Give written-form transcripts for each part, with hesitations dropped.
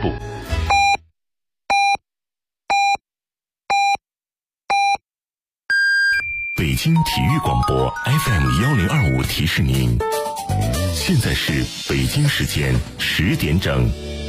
部。北京体育广播 FM1025提示您，现在是北京时间10点整。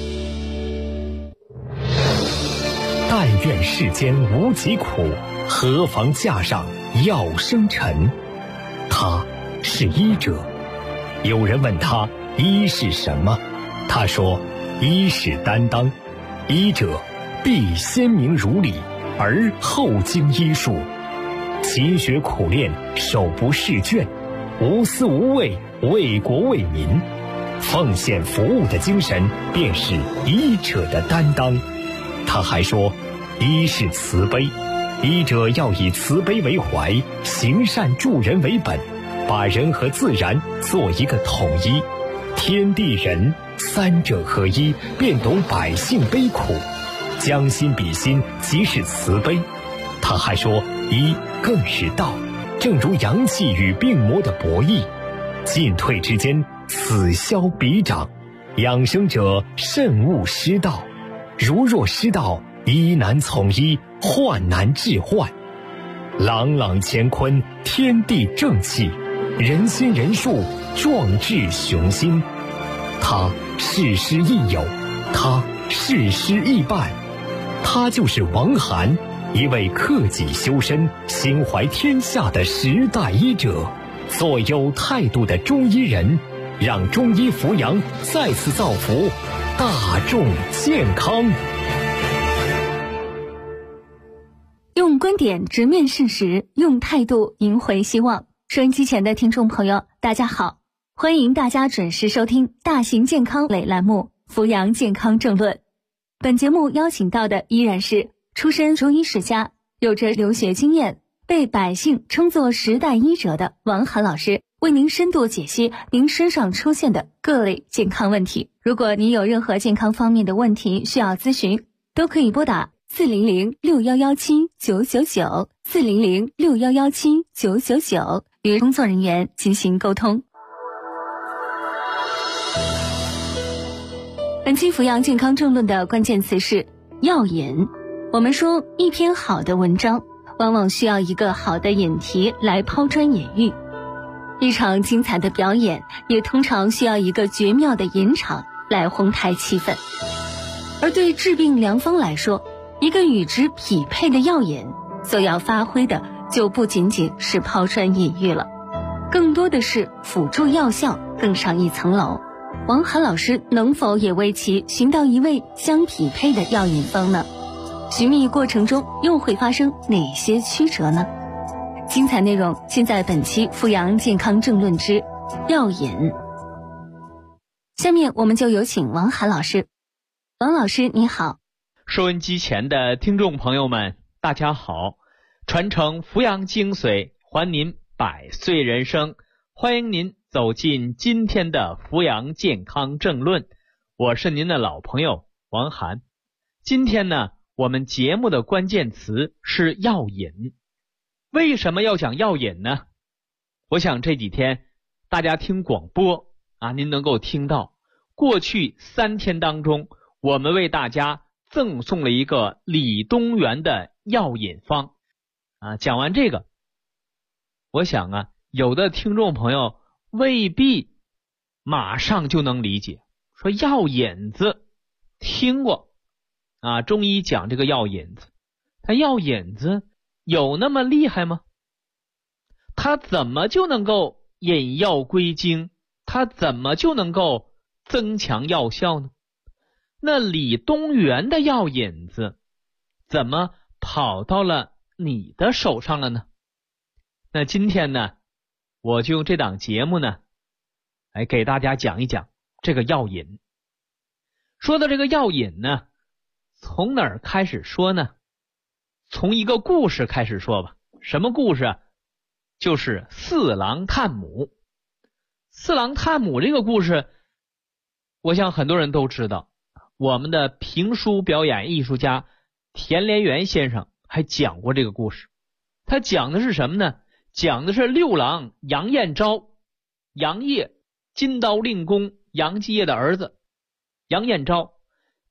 但愿世间无疾苦，何妨架上药生尘。他是医者。有人问他医是什么，他说医是担当，医者必先明如理，而后经医术，勤学苦练，手不释卷，无私无畏，为国为民，奉献服务的精神便是医者的担当。他还说医是慈悲，医者要以慈悲为怀，行善助人为本，把人和自然做一个统一，天地人三者合一，便懂百姓悲苦，将心比心，即是慈悲。他还说医更是道，正如阳气与病魔的博弈，进退之间此消彼长，养生者慎勿失道，如若失道，医难从医，患难治患。朗朗乾坤，天地正气，人心人术，壮志雄心。他事师亦友，他事师亦伴，他就是王涵，一位克己修身、心怀天下的时代医者，做有态度的中医人，让中医扶阳再次造福大众健康。 用观点直面事实，用态度赢回希望。收音机前的听众朋友，大家好，欢迎大家准时收听大型健康类栏目《扶阳健康政论》。本节目邀请到的依然是出身中医世家，有着留学经验，被百姓称作时代医者的王涵老师，为您深度解析您身上出现的各类健康问题。如果您有任何健康方面的问题需要咨询，都可以拨打400611799 400611799与工作人员进行沟通。本期扶阳健康政论的关键词是药引。我们说一篇好的文章往往需要一个好的引题来抛砖引玉，一场精彩的表演也通常需要一个绝妙的引场来哄抬气氛。而对治病良方来说，一个与之匹配的药引所要发挥的就不仅仅是抛砖引玉了，更多的是辅助药效更上一层楼。王涵老师能否也为其寻到一位相匹配的药引方呢？寻觅过程中又会发生哪些曲折呢？精彩内容尽在本期扶阳健康政论之药引。下面我们就有请王涵老师。王老师你好。 收音机前的听众朋友们大家好，传承扶阳精髓，还您百岁人生，欢迎您走进今天的扶阳健康政论，我是您的老朋友王涵。今天呢，我们节目的关键词是药引。为什么要讲药引呢？我想这几天大家听广播您能够听到过去3天当中，我们为大家赠送了一个李东垣的药引方讲完这个，我想有的听众朋友未必马上就能理解，说药引子听过中医讲这个药引子，但药引子有那么厉害吗？它怎么就能够引药归经？它怎么就能够增强药效呢？那李东垣的药引子怎么跑到了你的手上了呢？那今天呢，我就用这档节目呢来给大家讲一讲这个药引。说到这个药引呢，从哪儿开始说呢？从一个故事开始说吧。什么故事？就是四郎探母。四郎探母这个故事，我想很多人都知道，我们的评书表演艺术家田连元先生还讲过这个故事。他讲的是什么呢？讲的是六郎杨彦昭，杨业金刀令公杨继业的儿子杨彦昭，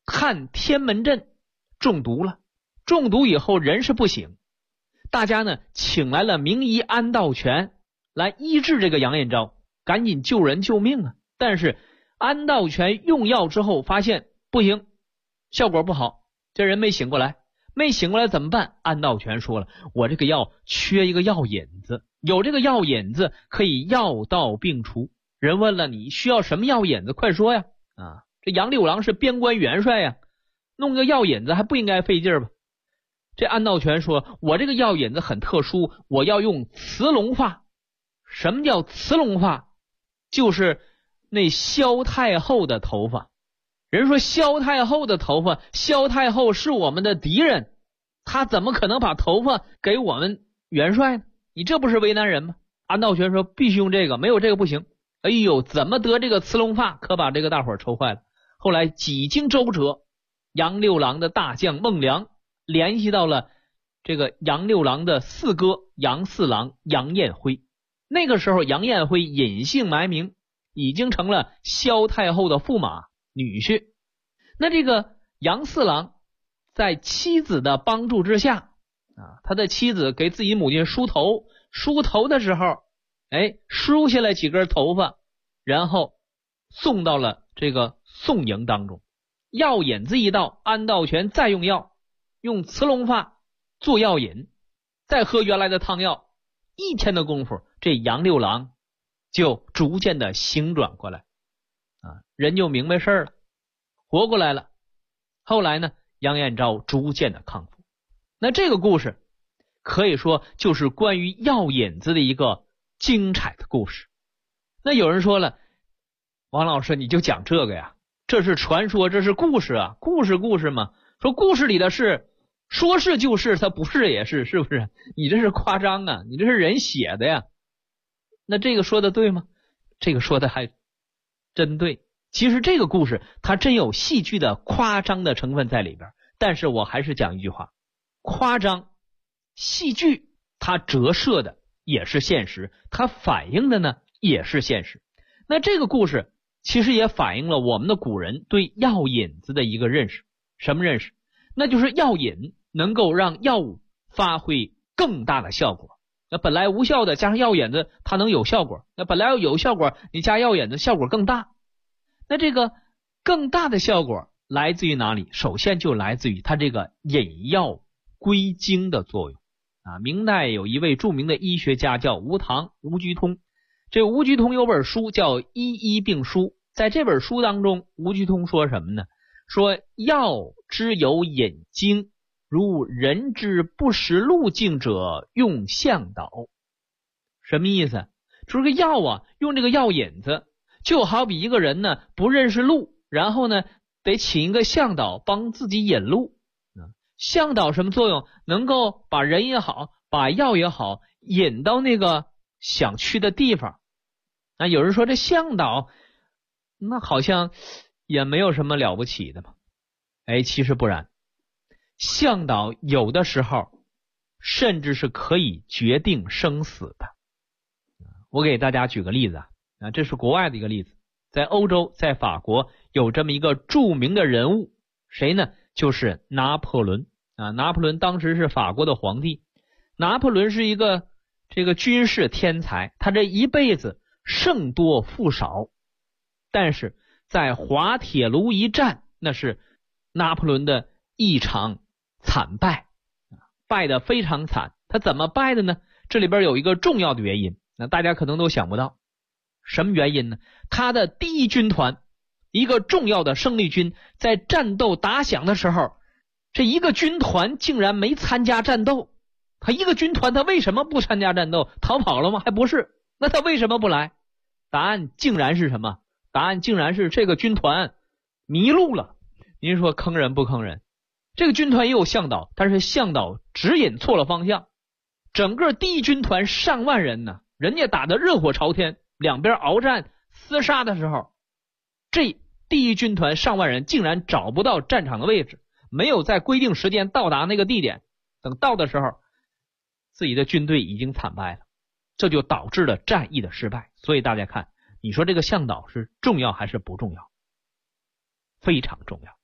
看天门阵中毒了，中毒以后人是不醒，大家呢请来了名医安道全来医治这个杨延昭，赶紧救人救命啊！但是安道全用药之后发现不行，效果不好，这人没醒过来，没醒过来怎么办？安道全说了，我这个药缺一个药引子，有这个药引子可以药到病除。人问了，你需要什么药引子？快说呀！啊，这杨六郎是边关元帅呀，弄个药引子还不应该费劲吧？这安道全说，我这个药引子很特殊，我要用慈龙发。什么叫慈龙发？就是那萧太后的头发。人说萧太后的头发，萧太后是我们的敌人，他怎么可能把头发给我们元帅呢？你这不是为难人吗？安道全说必须用这个，没有这个不行。哎呦，怎么得这个慈龙发，可把这个大伙愁坏了。后来几经周折，杨六郎的大将孟良联系到了这个杨六郎的四哥杨四郎杨彦辉。那个时候杨彦辉隐姓埋名，已经成了萧太后的驸马女婿。那这个杨四郎在妻子的帮助之下他的妻子给自己母亲梳头的时候，梳下来几根头发，然后送到了这个宋营当中。药引子一到，安道全再用药，用慈龙发做药引，再喝原来的汤药，一天的功夫，这杨六郎就逐渐的醒转过来人就明白事儿了，活过来了。后来呢，杨延昭逐渐的康复。那这个故事可以说就是关于药引子的一个精彩的故事。那有人说了，王老师你就讲这个呀，这是传说，这是故事啊，故事嘛，说故事里的事说是就是，它不是也是，是不是？你这是夸张啊，你这是人写的呀。那这个说的对吗？这个说的还真对。其实这个故事它真有戏剧的夸张的成分在里边，但是我还是讲一句话，夸张戏剧它折射的也是现实，它反映的呢也是现实。那这个故事其实也反映了我们的古人对药引子的一个认识。什么认识？那就是药引能够让药物发挥更大的效果。那本来无效的加上药引子，它能有效果。那本来要有效果，你加药引子效果更大。那这个更大的效果来自于哪里？首先就来自于它这个引药归经的作用明代有一位著名的医学家叫吴唐，吴鞠通。这吴鞠通有本书叫《医医病书》，在这本书当中，吴鞠通说什么呢？说药之有引经，如人之不识路径者用向导。什么意思？就是个药用这个药引子，就好比一个人呢不认识路，然后呢得请一个向导帮自己引路。向导什么作用？能够把人也好，把药也好，引到那个想去的地方。那有人说这向导那好像也没有什么了不起的嘛。其实不然，向导有的时候甚至是可以决定生死的。我给大家举个例子这是国外的一个例子。在欧洲，在法国有这么一个著名的人物，谁呢？就是拿破仑拿破仑当时是法国的皇帝。拿破仑是一个这个军事天才，他这一辈子胜多负少，但是在滑铁卢一战，那是拿破仑的一场惨败，败得非常惨。他怎么败的呢？这里边有一个重要的原因，那大家可能都想不到。什么原因呢？他的第一军团，一个重要的生力军，在战斗打响的时候，这一个军团竟然没参加战斗。他一个军团他为什么不参加战斗？逃跑了吗？还不是。那他为什么不来？答案竟然是什么？答案竟然是这个军团迷路了。您说坑人不坑人？这个军团也有向导，但是向导指引错了方向。整个第一军团上万人呢，人家打得热火朝天，两边鏖战厮杀的时候，这第一军团上万人竟然找不到战场的位置，没有在规定时间到达那个地点。等到的时候，自己的军队已经惨败了，这就导致了战役的失败。所以大家看，你说这个向导是重要还是不重要？非常重要。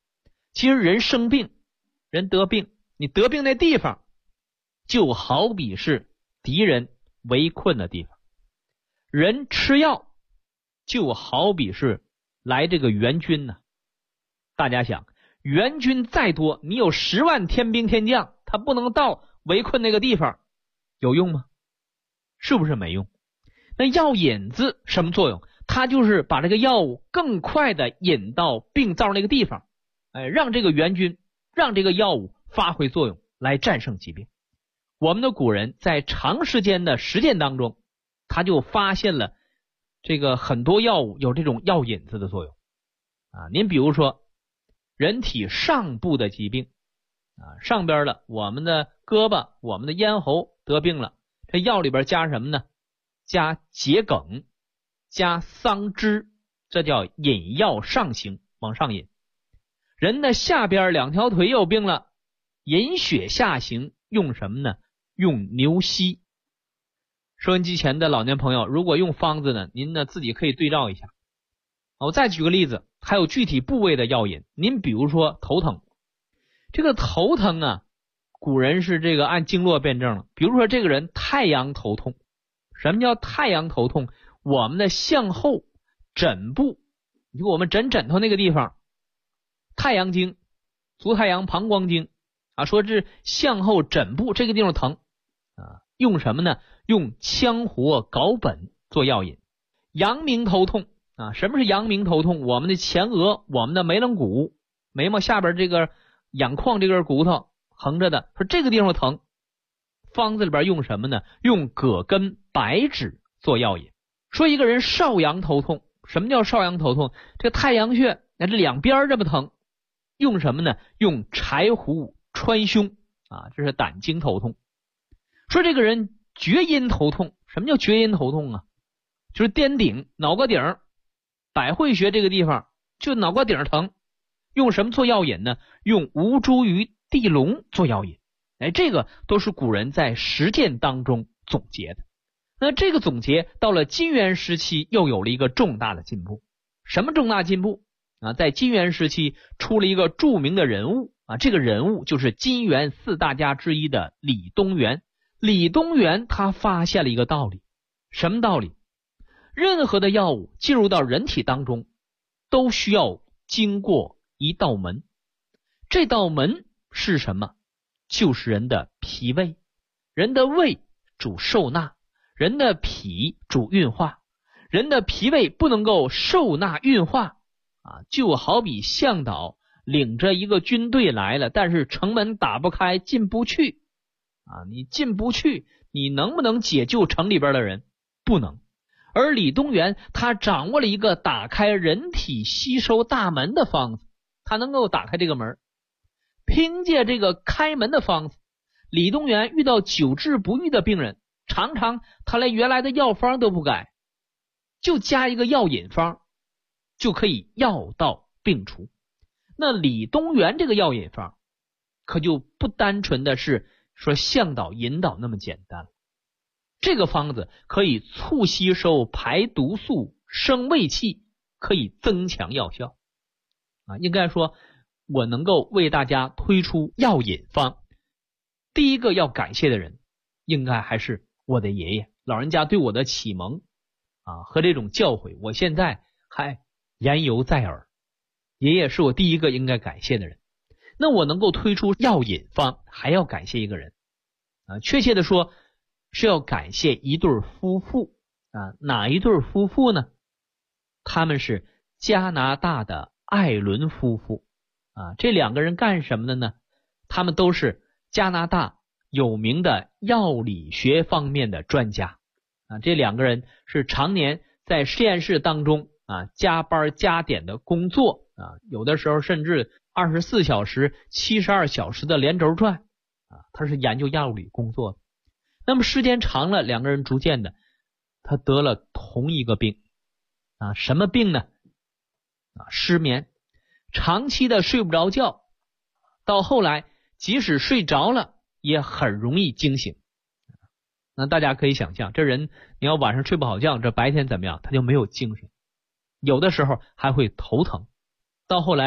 其实人生病，人得病，你得病那地方就好比是敌人围困的地方，人吃药就好比是来这个援军呢。大家想，援军再多，你有10万天兵天将，他不能到围困那个地方，有用吗？是不是没用？那药引子什么作用？它就是把这个药物更快的引到病灶那个地方，让这个援军，让这个药物发挥作用来战胜疾病。我们的古人在长时间的实践当中，他就发现了这个很多药物有这种药引子的作用您比如说人体上部的疾病上边的我们的胳膊，我们的咽喉得病了，这药里边加什么呢？加桔梗，加桑枝，这叫引药上行，往上引。人的下边2条腿有病了，引血下行，用什么呢？用牛膝。收音机前的老年朋友，如果用方子呢，您呢自己可以对照一下。我再举个例子，还有具体部位的药引。您比如说头疼，这个头疼古人是这个按经络辨证了。比如说这个人太阳头痛，什么叫太阳头痛？我们的向后枕部，就我们枕头那个地方，太阳经、足太阳膀胱经说这向后枕部这个地方疼用什么呢？用羌活藁本做药引。阳明头痛什么是阳明头痛？我们的前额，我们的眉棱骨，眉毛下边这个眼眶这根骨头横着的，说这个地方疼，方子里边用什么呢？用葛根、白芷做药引。说一个人少阳头痛，什么叫少阳头痛？这个太阳穴这两边这么疼，用什么呢？用柴胡穿胸这是胆经头痛。说这个人厥阴头痛，什么叫厥阴头痛就是颠顶脑瓜顶百会穴这个地方就脑瓜顶疼，用什么做药引呢？用吴茱萸地龙做药引。这个都是古人在实践当中总结的。那这个总结到了金元时期又有了一个重大的进步。什么重大进步在金元时期出了一个著名的人物这个人物就是金元4大家之一的李东垣。李东垣他发现了一个道理。什么道理？任何的药物进入到人体当中都需要经过一道门。这道门是什么？就是人的脾胃。人的胃主受纳，人的脾主运化。人的脾胃不能够受纳运化就好比向导领着一个军队来了，但是城门打不开，进不去你进不去，你能不能解救城里边的人？不能。而李东垣他掌握了一个打开人体吸收大门的方子，他能够打开这个门。凭借这个开门的方子，李东垣遇到久治不愈的病人，常常他连原来的药方都不改，就加一个药引方，就可以药到病除。那李东垣这个药引方可就不单纯的是说向导引导那么简单了。这个方子可以促吸收、排毒素、生胃气，可以增强药效应该说我能够为大家推出药引方，第一个要感谢的人应该还是我的爷爷，老人家对我的启蒙和这种教诲，我现在还言犹在耳。爷爷是我第一个应该感谢的人。那我能够推出药引方，还要感谢一个人确切的说是要感谢一对夫妇哪一对夫妇呢？他们是加拿大的艾伦夫妇这两个人干什么的呢？他们都是加拿大有名的药理学方面的专家这两个人是常年在实验室当中加班加点的工作有的时候甚至24小时、72小时的连轴转他是研究药理工作的。那么时间长了，两个人逐渐的他得了同一个病什么病呢？失眠，长期的睡不着觉，到后来即使睡着了也很容易惊醒。那大家可以想象，这人你要晚上睡不好觉，这白天怎么样？他就没有精神，有的时候还会头疼。到后来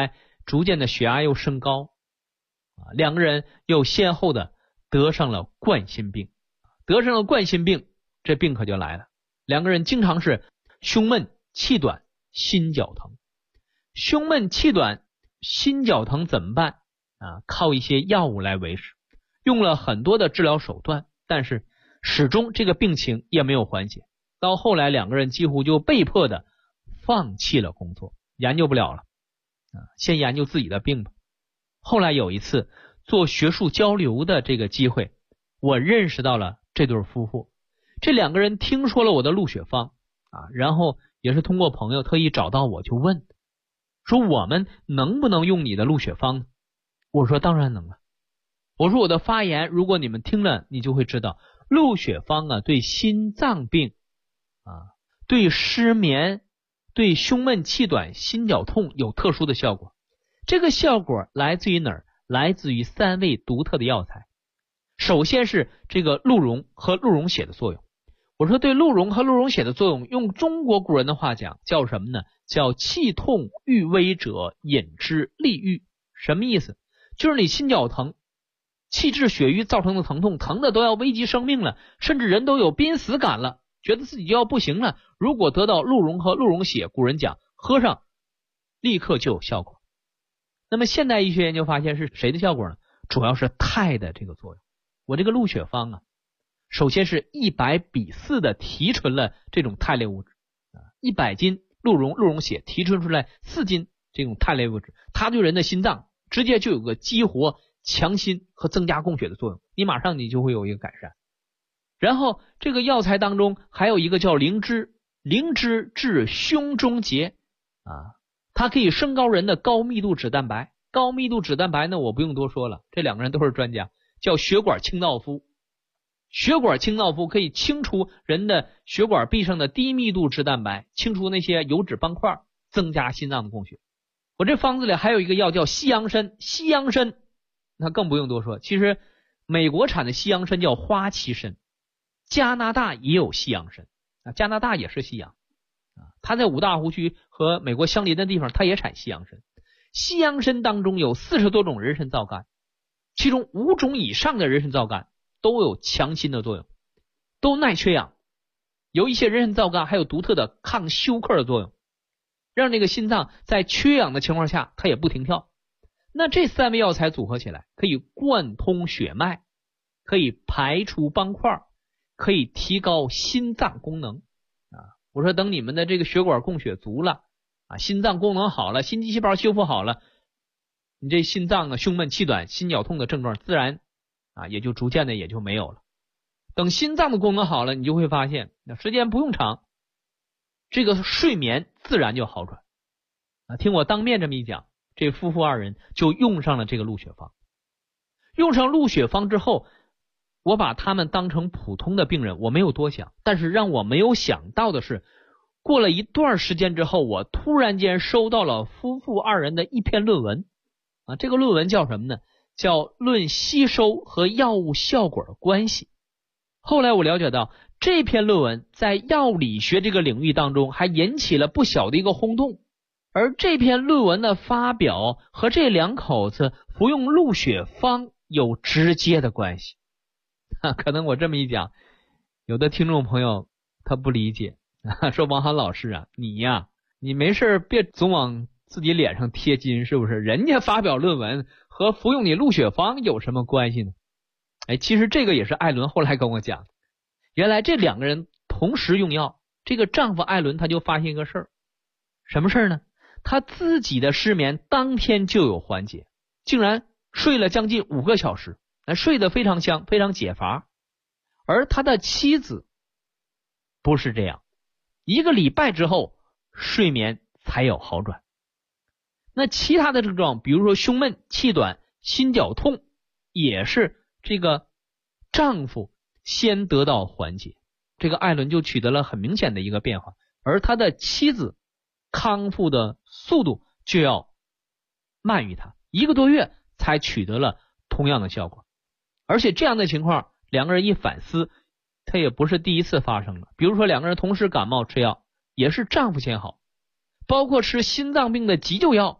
逐渐的血压又升高，两个人又先后的得上了冠心病。得上了冠心病，这病可就来了，两个人经常是胸闷、气短、心绞疼。胸闷、气短、心绞疼怎么办？靠一些药物来维持，用了很多的治疗手段，但是始终这个病情也没有缓解。到后来两个人几乎就被迫的放弃了工作，研究不了了，先研究自己的病吧。后来有一次做学术交流的这个机会，我认识到了这对夫妇。这两个人听说了我的鹿血方然后也是通过朋友特意找到我，就问说我们能不能用你的鹿血方呢？我说当然能了。我说我的发言如果你们听了，你就会知道鹿血方对心脏病对失眠、对胸闷气短、心绞痛有特殊的效果。这个效果来自于哪儿？来自于3味独特的药材。首先是这个鹿茸和鹿茸血的作用。我说对鹿茸和鹿茸血的作用，用中国古人的话讲叫什么呢？叫气痛欲危者饮之利愈。什么意思？就是你心绞疼、气滞血瘀造成的疼痛，疼的都要危及生命了，甚至人都有濒死感了，觉得自己就要不行了。如果得到鹿茸和鹿茸血，古人讲喝上立刻就有效果。那么现代医学研究发现是谁的效果呢？主要是肽的这个作用。我这个鹿血方首先是100比4的提纯了这种肽类物质，100斤鹿茸血提纯出来4斤这种肽类物质，它对人的心脏直接就有个激活、强心和增加供血的作用，你马上你就会有一个改善。然后这个药材当中还有一个叫灵芝，灵芝治胸中结它可以升高人的高密度脂蛋白。高密度脂蛋白呢，我不用多说了，这两个人都是专家，叫血管清道夫。血管清道夫可以清除人的血管壁上的低密度脂蛋白，清除那些油脂斑块，增加心脏的供血。我这方子里还有一个药叫西洋参，西洋参那更不用多说，其实美国产的西洋参叫花旗参，加拿大也有西洋参加拿大也是西洋它在五大湖区和美国相邻的地方，它也产西洋参。西洋参当中有40多种人参皂苷，其中5种以上的人参皂苷都有强心的作用，都耐缺氧。有一些人参皂苷还有独特的抗休克的作用，让那个心脏在缺氧的情况下它也不停跳。那这3味药材组合起来，可以贯通血脉，可以排除斑块，可以提高心脏功能我说等你们的这个血管供血足了心脏功能好了，心肌细胞修复好了，你这心脏胸闷气短、心绞痛的症状自然也就逐渐的也就没有了。等心脏的功能好了，你就会发现时间不用长，这个睡眠自然就好转听我当面这么一讲，这夫妇2人就用上了这个鹿血方。用上鹿血方之后，我把他们当成普通的病人，我没有多想。但是让我没有想到的是，过了一段时间之后，我突然间收到了夫妇2人的一篇论文这个论文叫什么呢？叫《论吸收和药物效果的关系》。后来我了解到，这篇论文在药理学这个领域当中还引起了不小的一个轰动，而这篇论文的发表和这2口子服用鹿血方有直接的关系可能我这么一讲，有的听众朋友他不理解说王涵老师你没事别总往自己脸上贴金，是不是？人家发表论文和服用你鹿血方有什么关系呢？其实这个也是艾伦后来跟我讲，原来这2个人同时用药，这个丈夫艾伦他就发现一个事儿。什么事儿呢？他自己的失眠当天就有缓解，竟然睡了将近5个小时，睡得非常香，非常解乏。而他的妻子不是这样，1个礼拜之后睡眠才有好转。那其他的症状，比如说胸闷、气短、心绞痛，也是这个丈夫先得到缓解，这个艾伦就取得了很明显的一个变化，而他的妻子康复的速度就要慢于他，1个多月才取得了同样的效果。而且这样的情况2个人一反思，他也不是第一次发生了。比如说2个人同时感冒吃药，也是丈夫先好，包括吃心脏病的急救药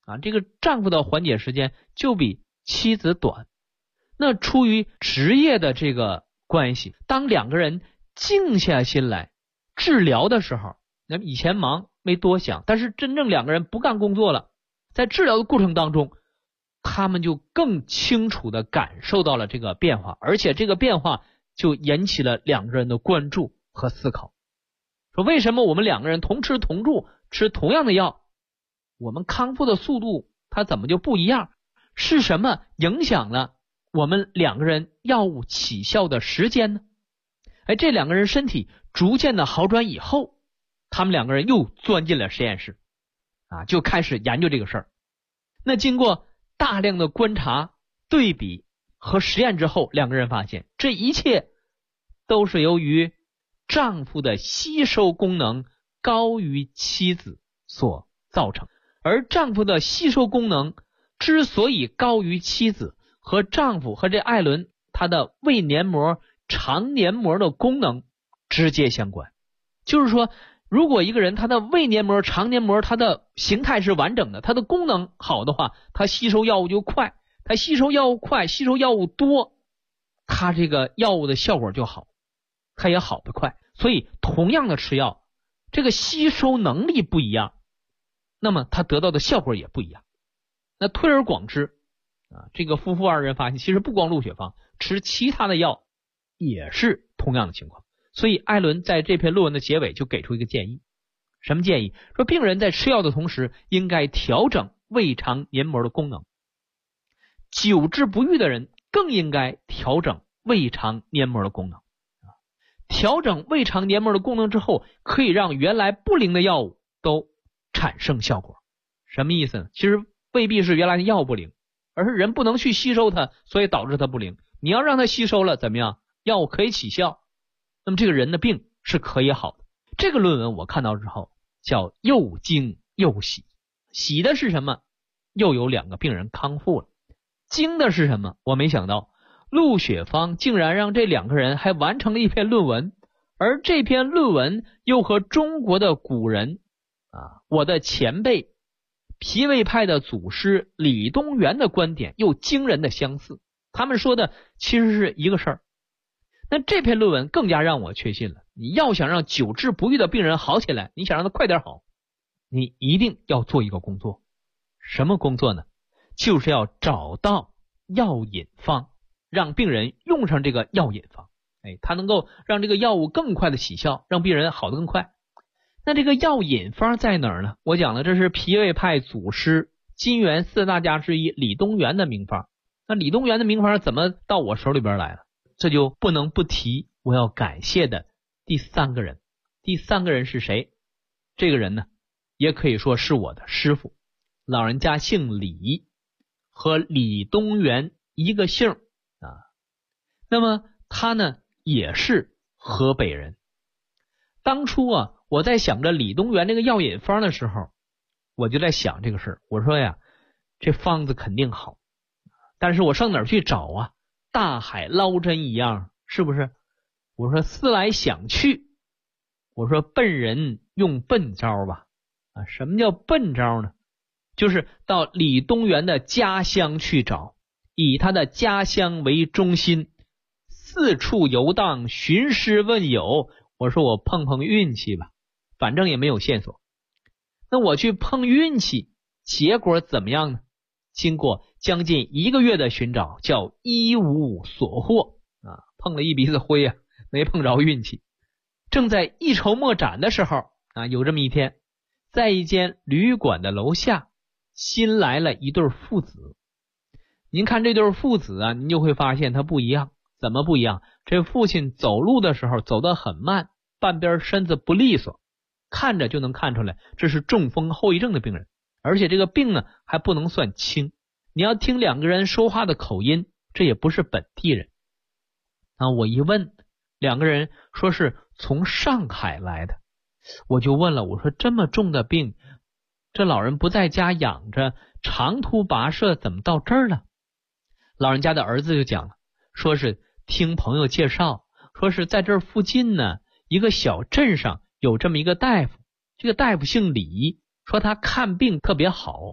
这个丈夫的缓解时间就比妻子短。那出于职业的这个关系，当两个人静下心来治疗的时候，那以前忙没多想，但是真正两个人不干工作了，在治疗的过程当中，他们就更清楚地感受到了这个变化，而且这个变化就引起了两个人的关注和思考。说为什么我们两个人同吃同住，吃同样的药，我们康复的速度它怎么就不一样？是什么影响了我们两个人药物起效的时间呢？这两个人身体逐渐的好转以后，他们两个人又钻进了实验室就开始研究这个事儿。那经过大量的观察、对比和实验之后，两个人发现这一切都是由于丈夫的吸收功能高于妻子所造成。而丈夫的吸收功能之所以高于妻子，和丈夫和这艾伦他的胃黏膜、肠黏膜的功能直接相关。就是说，如果一个人他的胃黏膜、肠黏膜它的形态是完整的，它的功能好的话，他吸收药物就快，他吸收药物快，吸收药物多，他这个药物的效果就好，他也好得快。所以同样的吃药，这个吸收能力不一样，那么他得到的效果也不一样。那推而广之这个夫妇二人发现，其实不光鹿血芳，吃其他的药也是同样的情况。所以艾伦在这篇论文的结尾就给出一个建议。什么建议？说病人在吃药的同时应该调整胃肠黏膜的功能，久治不愈的人更应该调整胃肠黏膜的功能。调整胃肠黏膜的功能之后，可以让原来不灵的药物都产生效果。什么意思呢？其实未必是原来的药不灵，而是人不能去吸收它，所以导致它不灵。你要让它吸收了，怎么样？药物可以起效，那么这个人的病是可以好的。这个论文我看到之后叫又惊又喜。喜的是什么？又有两个病人康复了。惊的是什么？我没想到陆雪芳竟然让这两个人还完成了一篇论文，而这篇论文又和中国的古人我的前辈脾胃派的祖师李东垣的观点又惊人的相似。他们说的其实是一个事儿。那这篇论文更加让我确信了，你要想让久治不愈的病人好起来，你想让他快点好，你一定要做一个工作。什么工作呢？就是要找到药引方，让病人用上这个药引方，它能够让这个药物更快的起效，让病人好得更快。那这个药引方在哪儿呢？我讲了，这是脾胃派祖师金元四大家之一李东垣的名方。那李东垣的名方怎么到我手里边来了？这就不能不提我要感谢的第三个人。第三个人是谁？这个人呢，也可以说是我的师傅，老人家姓李，和李东垣一个姓那么他呢也是河北人。当初我在想着李东垣这个药引方的时候，我就在想这个事儿。我说呀，这方子肯定好，但是我上哪儿去找啊？大海捞针一样，是不是？我说思来想去，我说笨人用笨招吧。什么叫笨招呢？就是到李东垣的家乡去找，以他的家乡为中心，四处游荡，寻师问友。我说我碰碰运气吧，反正也没有线索。那我去碰运气，结果怎么样呢？经过将近1个月的寻找，叫一无所获碰了一鼻子灰没碰着运气。正在一筹莫展的时候有这么一天，在一间旅馆的楼下新来了一对父子。您看这对父子您就会发现他不一样。怎么不一样？这父亲走路的时候走得很慢，半边身子不利索，看着就能看出来这是中风后遗症的病人。而且这个病呢还不能算轻，你要听两个人说话的口音，这也不是本地人我一问，两个人说是从上海来的。我就问了，我说这么重的病，这老人不在家养着，长途跋涉怎么到这儿了？老人家的儿子就讲了，说是听朋友介绍，说是在这儿附近呢一个小镇上有这么一个大夫，这个大夫姓李，说他看病特别好，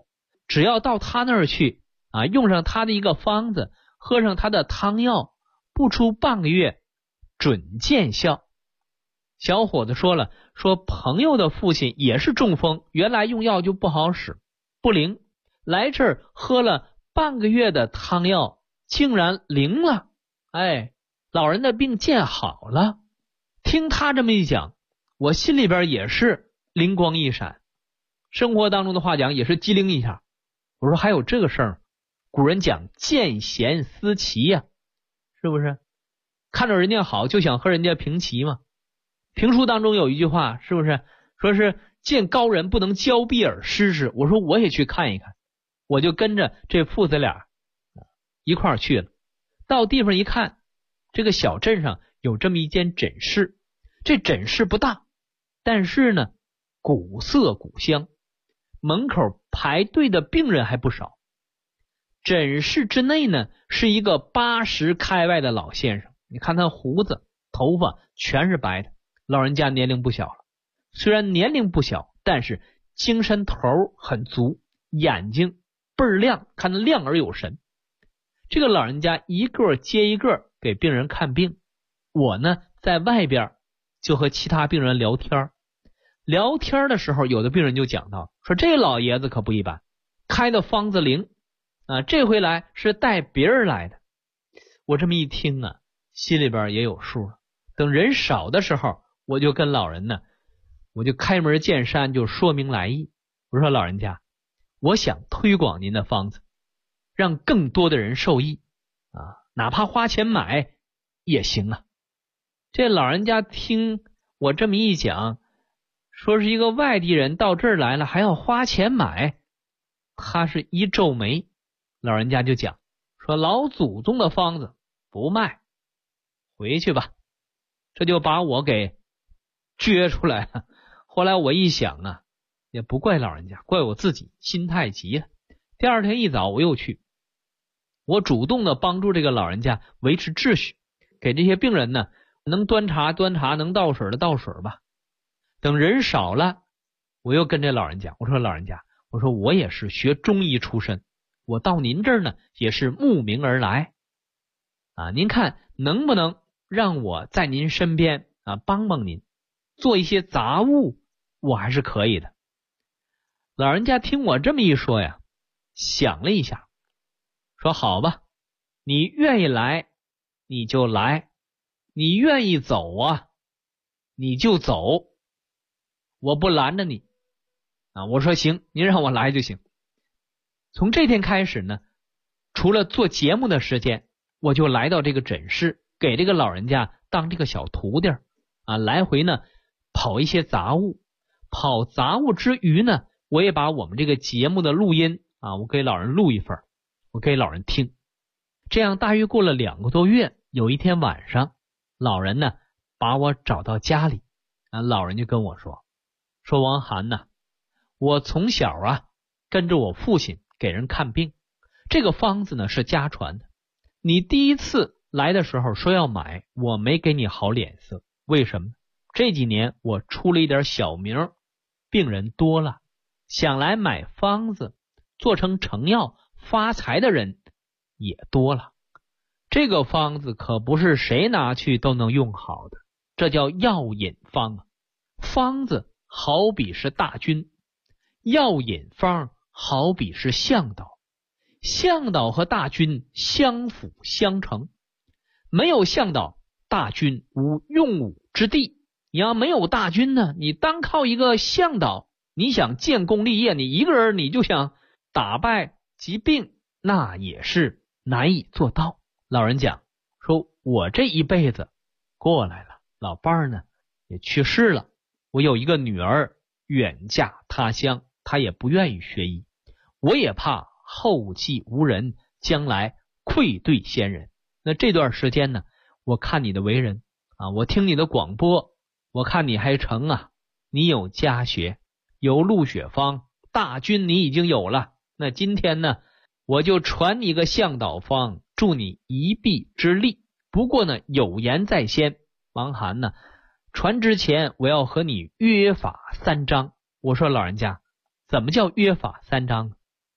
只要到他那儿去啊，用上他的一个方子，喝上他的汤药，不出半个月准见效。小伙子说了，说朋友的父亲也是中风，原来用药就不好使，不灵，来这儿喝了半个月的汤药，竟然灵了。哎，老人的病见好了。听他这么一讲，我心里边也是灵光一闪，生活当中的话讲也是机灵一下。我说还有这个事儿，古人讲见贤思齐呀，是不是？看着人家好就想和人家平齐嘛。评书当中有一句话，是不是说是见高人不能交臂而失之？我说我也去看一看，我就跟着这父子俩一块儿去了。到地方一看，这个小镇上有这么一间诊室，这诊室不大，但是呢古色古香，门口排队的病人还不少。诊室之内呢是一个80开外的老先生，你看他胡子头发全是白的，老人家年龄不小了，虽然年龄不小，但是精神头很足，眼睛倍儿亮，看得亮而有神。这个老人家一个接一个给病人看病，我呢在外边就和其他病人聊天。聊天的时候，有的病人就讲到说，这老爷子可不一般，开的方子灵啊，这回来是带别人来的。我这么一听啊，心里边也有数了。等人少的时候，我就跟老人呢，我就开门见山，就说明来意。我说老人家，我想推广您的方子，让更多的人受益啊，哪怕花钱买也行啊。这老人家听我这么一讲，说是一个外地人到这儿来了还要花钱买，他是一皱眉。老人家就讲说，老祖宗的方子不卖，回去吧。这就把我给撅出来了。后来我一想啊，也不怪老人家，怪我自己心太急了。第二天一早我又去，我主动的帮助这个老人家维持秩序，给这些病人呢，能端茶端茶，能倒水的倒水吧。等人少了，我又跟这老人家，我说老人家，我说我也是学中医出身，我到您这儿呢也是慕名而来啊，您看能不能让我在您身边啊帮帮您，做一些杂物我还是可以的。老人家听我这么一说呀，想了一下，说好吧，你愿意来你就来，你愿意走啊你就走，我不拦着你啊。我说行，您让我来就行。从这天开始呢，除了做节目的时间，我就来到这个诊室，给这个老人家当这个小徒弟啊，来回呢跑一些杂物。跑杂物之余呢，我也把我们这个节目的录音啊，我给老人录一份，我给老人听。这样大约过了2个多月，有一天晚上，老人呢把我找到家里啊，老人就跟我说王涵呐，我从小啊跟着我父亲给人看病，这个方子呢是家传的，你第一次来的时候说要买，我没给你好脸色，为什么？这几年我出了一点小名，病人多了，想来买方子做成成药发财的人也多了。这个方子可不是谁拿去都能用好的，这叫药引方啊。方子好比是大军，药引方好比是向导，向导和大军相辅相成，没有向导，大军无用武之地。你要没有大军呢，你单靠一个向导，你想建功立业，你一个人你就想打败疾病，那也是难以做到。老人讲说，我这一辈子过来了，老伴儿呢也去世了，我有一个女儿远嫁他乡，她也不愿意学医，我也怕后继无人，将来愧对先人。那这段时间呢，我看你的为人啊，我听你的广播，我看你还成啊，你有家学，有陆雪芳，大军你已经有了，那今天呢，我就传你个向导方，助你一臂之力。不过呢，有言在先，王涵呢，传之前我要和你约法3章。我说老人家，怎么叫约法3章？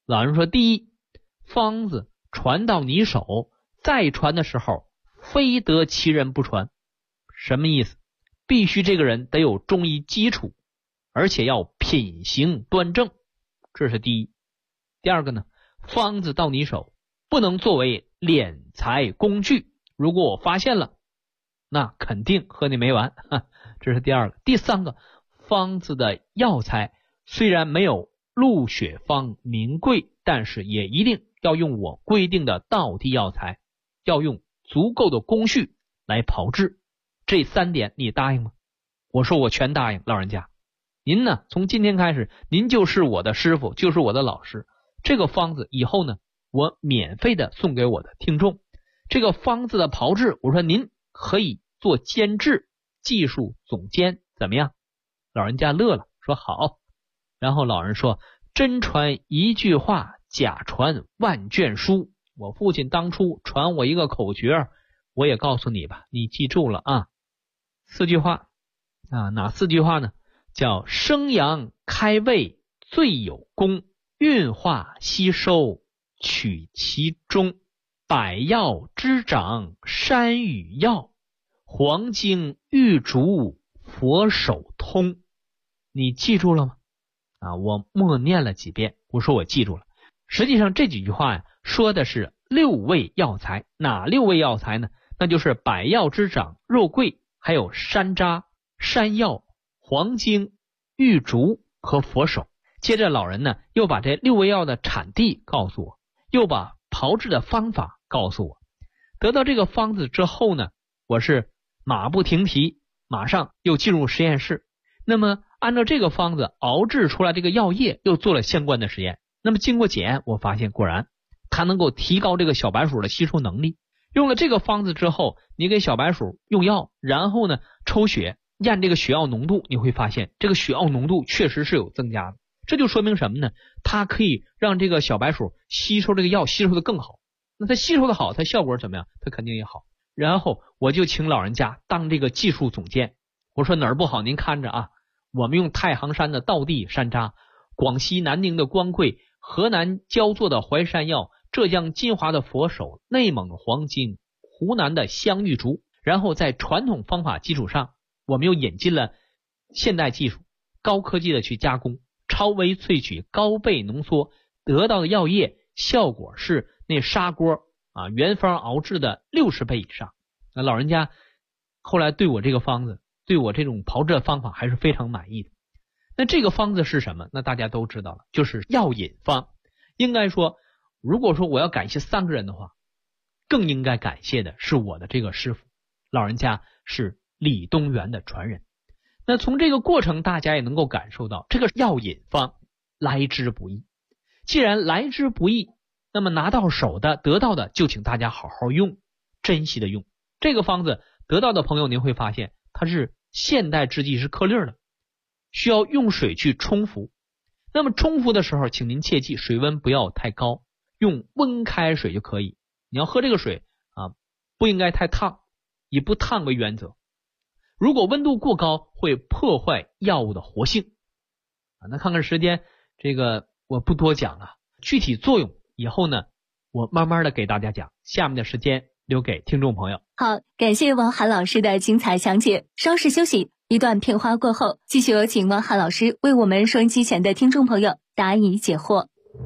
老人说，第一，方子传到你手，再传的时候非得其人不传。什么意思？必须这个人得有中医基础，而且要品行端正，这是第一。第二个呢，方子到你手不能作为敛财工具，如果我发现了，那肯定和你没完，这是第二个。第三个，方子的药材虽然没有鹿血方名贵，但是也一定要用我规定的道地药材，要用足够的工序来炮制。这3点你答应吗？我说我全答应，老人家。您呢，从今天开始，您就是我的师傅，就是我的老师。这个方子以后呢，我免费的送给我的听众。这个方子的炮制，我说您可以做监制、技术总监，怎么样？老人家乐了，说好。然后老人说，真传一句话，假传万卷书。我父亲当初传我一个口诀，我也告诉你吧，你记住了啊。4句话啊，哪4句话呢？叫生阳开胃最有功，运化吸收取其中，百药之长山雨药，黄精玉竹佛手通。你记住了吗？啊，我默念了几遍，我说我记住了。实际上这几句话呀，说的是6味药材。哪6味药材呢？那就是百药之长、肉桂，还有山楂、山药、黄精、玉竹和佛手。接着老人呢，又把这6味药的产地告诉我，又把炮制的方法告诉我。得到这个方子之后呢，我是马不停蹄，马上又进入实验室。那么按照这个方子熬制出来这个药液，又做了相关的实验。那么经过检验，我发现果然它能够提高这个小白鼠的吸收能力。用了这个方子之后，你给小白鼠用药，然后呢抽血验这个血药浓度，你会发现这个血药浓度确实是有增加的。这就说明什么呢？它可以让这个小白鼠吸收这个药吸收的更好。那它吸收的好，它效果怎么样？它肯定也好。然后我就请老人家当这个技术总监，我说哪儿不好您看着啊，我们用太行山的道地山楂，广西南宁的光桂，河南焦作的淮山药，浙江金华的佛手，内蒙黄精，湖南的香玉竹。然后在传统方法基础上，我们又引进了现代技术，高科技的去加工，超微萃取，高倍浓缩，得到的药液效果是那砂锅啊原方熬制的60倍以上。那老人家后来对我这个方子，对我这种炮制的方法还是非常满意的。那这个方子是什么？那大家都知道了，就是药引方。应该说，如果说我要感谢3个人的话，更应该感谢的是我的这个师傅，老人家是李东垣的传人。那从这个过程大家也能够感受到，这个药引方来之不易。既然来之不易，那么拿到手的得到的就请大家好好用，珍惜的用。这个方子得到的朋友，您会发现它是现代制剂，是颗粒的，需要用水去冲服。那么冲服的时候，请您切记水温不要太高，用温开水就可以。你要喝这个水啊，不应该太烫，以不烫为原则。如果温度过高，会破坏药物的活性啊。那看看时间，这个我不多讲了，具体作用以后呢，我慢慢的给大家讲。下面的时间留给听众朋友。 好，感谢王涵老师的精彩讲解。稍事休息，一段片花过后，继续有请王涵老师为我们收音机前的听众朋友答疑解惑。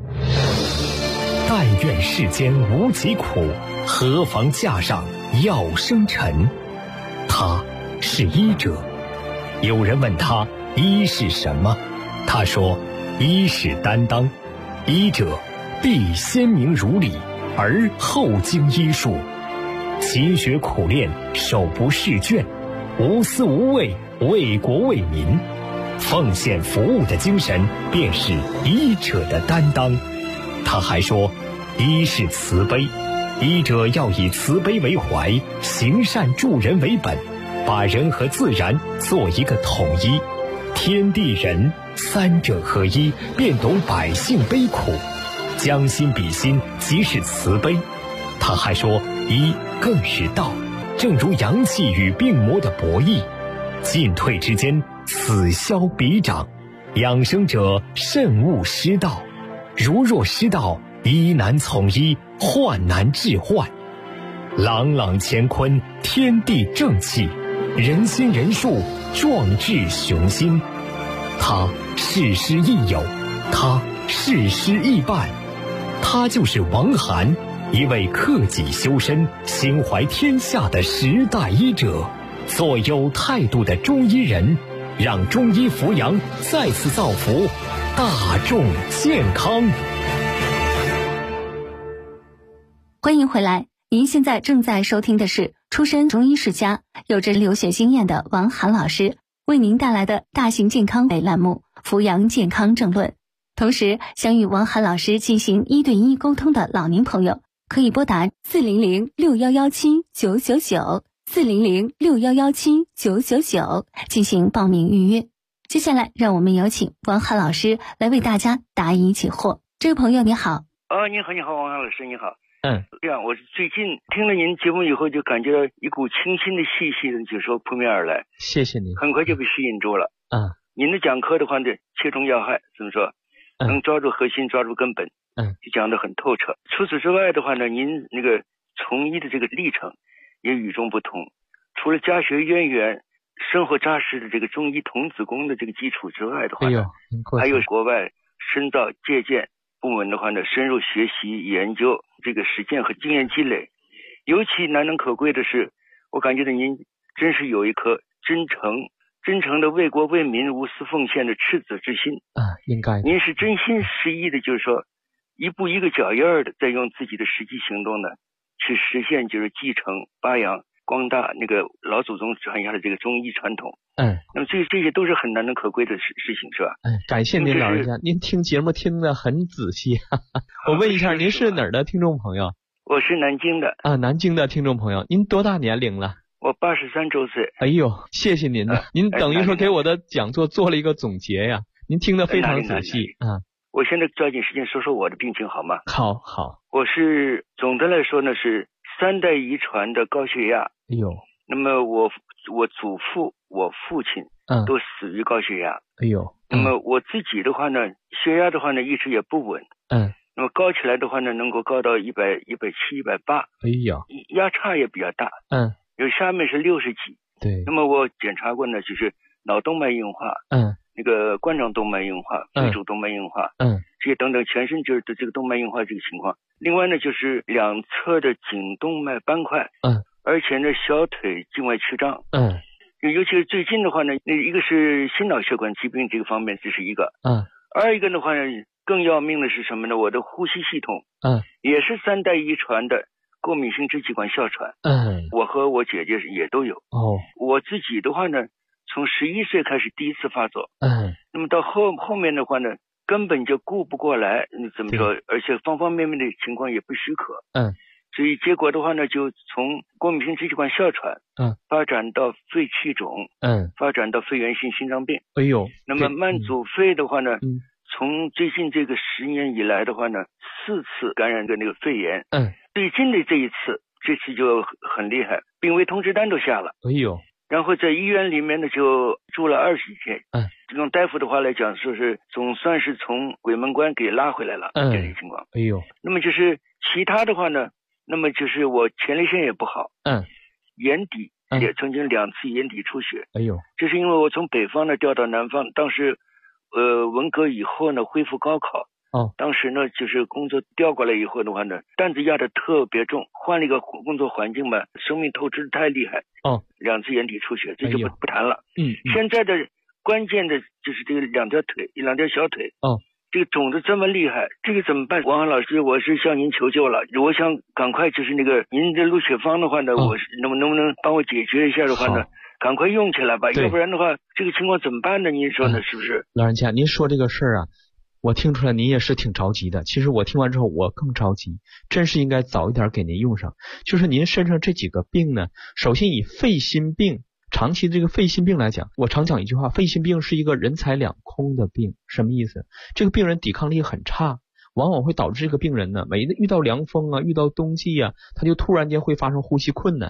但愿世间无疾苦，何妨架上药生尘。他是医者。有人问他医是什么，他说医是担当，医者必先明如理，而后经医术，勤学苦练，手不释卷，无私无畏，为国为民，奉献服务的精神便是医者的担当。他还说医是慈悲，医者要以慈悲为怀，行善助人为本，把人和自然做一个统一，天地人3者合一，便懂百姓悲苦，将心比心，即是慈悲。他还说医更是道，正如阳气与病魔的博弈，进退之间此消彼长，养生者慎勿失道。 如若失道，医难从医，患难治患。朗朗乾坤，天地正气，人心人术，壮志雄心。他事师亦友，他事师亦伴。他就是王涵，一位克己修身、心怀天下的时代医者，做有态度的中医人，让中医扶阳再次造福大众健康。 欢迎回来，您现在正在收听的是出身中医世家、有着留学经验的王涵老师为您带来的大型健康类栏目《扶阳健康正论》。同时，想与王涵老师进行1对1沟通的老年朋友，可以拨打400-6117-999，400-6117-999进行报名预约。接下来，让我们有请王涵老师来为大家答疑解惑。这位朋友你好。 你好，王涵老师你好。这样，我最近听了您节目以后，就感觉到一股清新的气息就说扑面而来。 谢谢您。 很快就被吸引住了。您的讲课的话呢，切中要害，怎么说？能抓住核心，抓住根本。就讲得很透彻。除此之外的话呢，您那个从医的这个历程也与众不同。除了家学渊源、生活扎实的这个中医童子功的这个基础之外的话呢，还有国外深造借鉴部门的话呢，深入学习研究这个实践和经验积累。尤其难能可贵的是，我感觉到您真是有一颗真诚的为国为民无私奉献的赤子之心。 应该您是真心实意的，就是说一步一个脚印的在用自己的实际行动呢去实现，就是继承发扬光大那个老祖宗传下的这个中医传统。那么这些都是很难能可贵的事情，是吧？ 感谢您老人家，您听节目听得很仔细。我问一下，您是哪儿的听众朋友？ 我是南京的。 南京的听众朋友，您多大年龄了？ 我83周岁。 哎呦，谢谢您的，您等于说给我的讲座做了一个总结呀，您听得非常仔细。 我现在抓紧时间说说我的病情好吗？ 好。 我是总的来说呢是3代遗传的高血压。那么我祖父、我父亲都死于高血压。那么我自己的话呢，血压的话呢一直也不稳。那么高起来的话呢，能够高到100、170、180。压差也比较大。有下面是60几。 对。 那么我检查过呢，就是脑动脉硬化。那个冠状动脉硬化、肺主动脉硬化。这些等等，全身就是这个动脉硬化这个情况。另外呢，就是两侧的颈动脉斑块。而且呢，小腿静脉曲张。尤其是最近的话呢，那一个是心脑血管疾病这个方面，这是一个。二一个的话呢，更要命的是什么呢？我的呼吸系统。也是3代遗传的过敏性支气管哮喘。我和我姐姐也都有。我自己的话呢，从11岁开始第一次发作。那么到后面的话呢，根本就顾不过来，你怎么说？而且方方面面的情况也不许可。所以结果的话呢，就从过敏性支气管哮喘发展到肺气肿，发展到肺源性心脏病。那么慢阻肺的话呢，从最近这个10年以来的话呢，4次感染的那个肺炎。最近的这次就很厉害，病危通知单都下了。然后在医院里面呢就住了20几天。用大夫的话来讲，说是总算是从鬼门关给拉回来了。这种情况。那么就是其他的话呢，那么就是我前列腺也不好。眼底也曾经2次眼底出血。这是因为我从北方呢调到南方，当时文革以后呢恢复高考。当时呢就是工作调过来以后的话呢，担子压得特别重，换了一个工作环境嘛，生命透支太厉害。2次眼底出血，这就不谈了。现在的关键的就是这个2条小腿。这个肿的这么厉害，这个怎么办？王涵老师，我是向您求救了，我想赶快就是那个您的录血方的话呢，我能不能帮我解决一下的话呢？赶快用起来吧，要不然的话这个情况怎么办呢？您说呢？是不是？ 老人家，您说这个事儿我听出来您也是挺着急的。其实我听完之后我更着急，真是应该早一点给您用上。就是您身上这几个病呢，首先以肺心病，长期这个肺心病来讲，我常讲一句话，肺心病是一个人财两空的病。什么意思？这个病人抵抗力很差，往往会导致这个病人呢，每遇到凉风遇到冬季他就突然间会发生呼吸困难。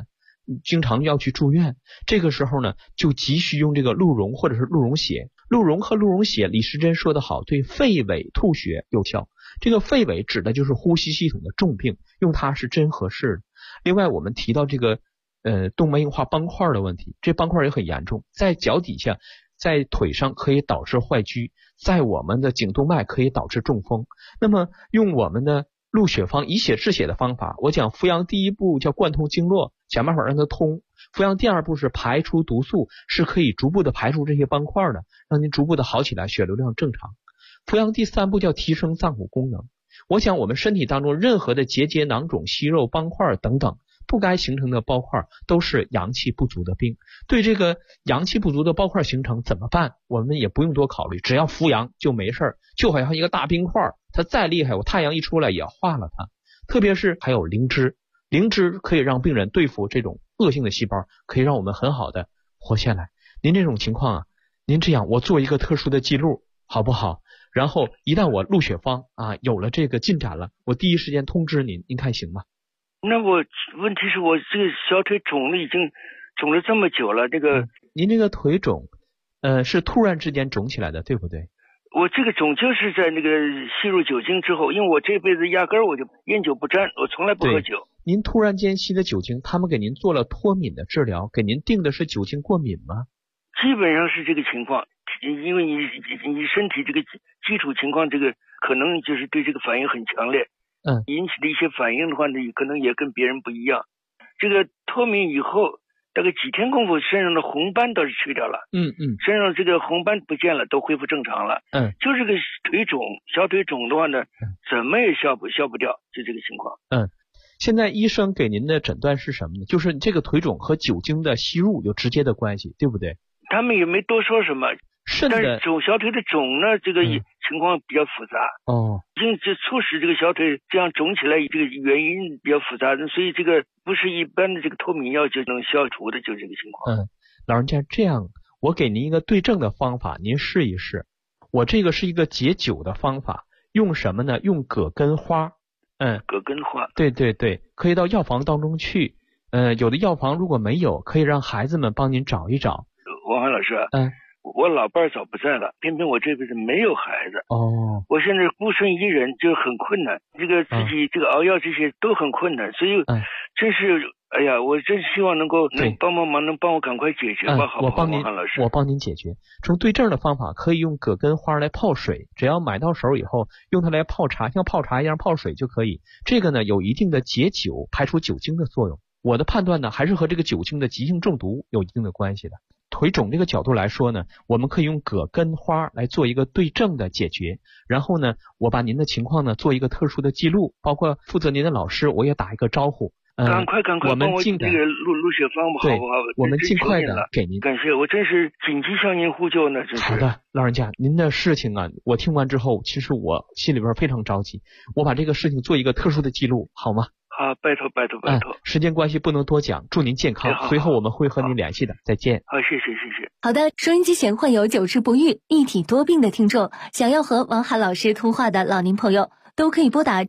经常要去住院，这个时候呢就急需用这个鹿茸或者是鹿茸血。鹿茸和鹿茸血，李时珍说得好，对肺痿吐血有效。这个肺痿指的就是呼吸系统的重病，用它是真合适的。另外我们提到这个动脉硬化斑块的问题，这斑块也很严重，在脚底下在腿上可以导致坏疽，在我们的颈动脉可以导致中风。那么用我们的鹿血方以血治血的方法，我讲扶阳第一步叫贯通经络，想办法让它通。扶阳第二步是排出毒素，是可以逐步的排除这些斑块的，让您逐步的好起来，血流量正常。扶阳第三步叫提升脏腑功能。我想我们身体当中任何的结节、囊肿、息肉、斑块等等不该形成的包块，都是阳气不足的病。对这个阳气不足的包块形成怎么办？我们也不用多考虑，只要扶阳就没事，就好像一个大冰块，它再厉害，我太阳一出来也化了它。特别是还有灵芝，灵芝可以让病人对付这种恶性的细胞，可以让我们很好的活下来。您这种情况啊，您这样我做一个特殊的记录好不好？然后一旦我鹿血方有了这个进展了，我第一时间通知您，您看行吗？ 那问题是我这个小腿肿了，已经肿了这么久了，这个您这个腿肿是突然之间肿起来的，对不对？ 我这个肿就是在那个吸入酒精之后，因为我这辈子压根儿我就烟酒不沾，我从来不喝酒。 您突然间吸的酒精，他们给您做了脱敏的治疗，给您定的是酒精过敏吗？ 基本上是这个情况，因为你身体这个基础情况，这个可能就是对这个反应很强烈，引起的一些反应的话呢，可能也跟别人不一样。这个脱敏以后，大概几天功夫，身上的红斑倒是去掉了，身上这个红斑不见了，都恢复正常了，就这个腿肿，小腿肿的话呢，怎么也消不掉，就这个情况。 现在医生给您的诊断是什么呢？就是这个腿肿和酒精的吸入有直接的关系，对不对？ 他们也没多说什么，但是小腿的肿呢，这个情况比较复杂已经促使这个小腿这样肿起来，这个原因比较复杂，所以这个不是一般的这个脱敏药就能消除的，就这个情况。 老人家，这样我给您一个对症的方法，您试一试。我这个是一个解酒的方法，用什么呢？用葛根花。 葛根花， 对对对，可以到药房当中去。有的药房如果没有，可以让孩子们帮您找一找。 王涵老师，我老伴儿早不在了，偏偏我这辈子没有孩子。我现在孤身一人就很困难，这个自己这个熬药这些都很困难，所以真是哎呀，我真希望能帮忙，能帮我赶快解决吧，好不好？王涵老师， 我帮您解决。从对症的方法，可以用葛根花来泡水，只要买到手以后，用它来泡茶，像泡茶一样泡水就可以。这个呢，有一定的解酒、排除酒精的作用。我的判断呢，还是和这个酒精的急性中毒有一定的关系的。腿肿这个角度来说呢，我们可以用葛根花来做一个对症的解决。然后呢，我把您的情况呢做一个特殊的记录，包括负责您的老师，我也打一个招呼。 赶快， 我们尽这个鹿血方好不好？ 我们尽快的给您。 感谢，我真是紧急向您呼救呢，真是。 好的，老人家，您的事情啊，我听完之后，其实我心里边非常着急，我把这个事情做一个特殊的记录，好吗？ 好，拜托。 时间关系不能多讲，祝您健康。随后我们会和您联系的，再见。 好，谢谢。 好的，收音机前患有久治不愈、一体多病的听众，想要和王涵老师通话的老年朋友，都可以拨打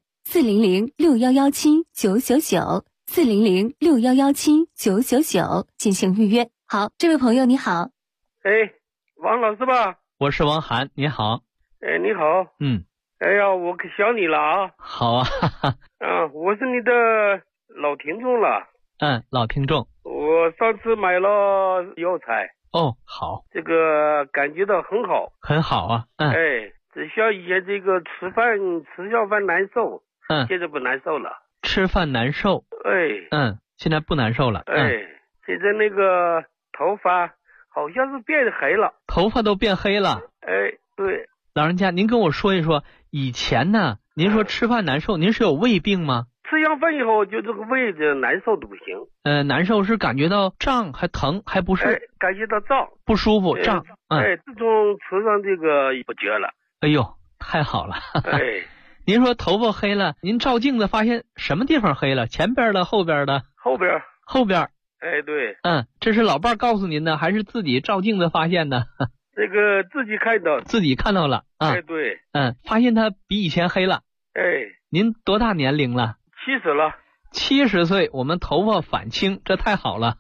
400-6117-999。400-6117-999进行预约。好，这位朋友你好。 王老师吧？ 我是王涵，你好。 你好。哎呀，我可想你了啊。 好啊。 我是你的老听众了。 老听众。 我上次买了药材。 好。 这个感觉到很好。 很好啊。 只像以前这个吃小饭难受。现在不难受了。 吃饭难受，现在不难受了， 现在那个头发好像是变黑了， 头发都变黑了， 对。 老人家，您跟我说一说，以前呢，您说吃饭难受，您是有胃病吗？ 吃完饭以后就这个胃就难受的不行， 难受是感觉到胀还疼还不是？ 感觉到胀， 不舒服，胀， 自从吃上这个不觉了， 哎呦，太好了，您说头发黑了，您照镜子发现什么地方黑了？前边的、后边的？ 后边。对。 这是老伴告诉您的，还是自己照镜子发现的？ 这个自己看到了。 对。发现它比以前黑了。 您多大年龄了？ 70了。 70岁我们头发返青，这太好了。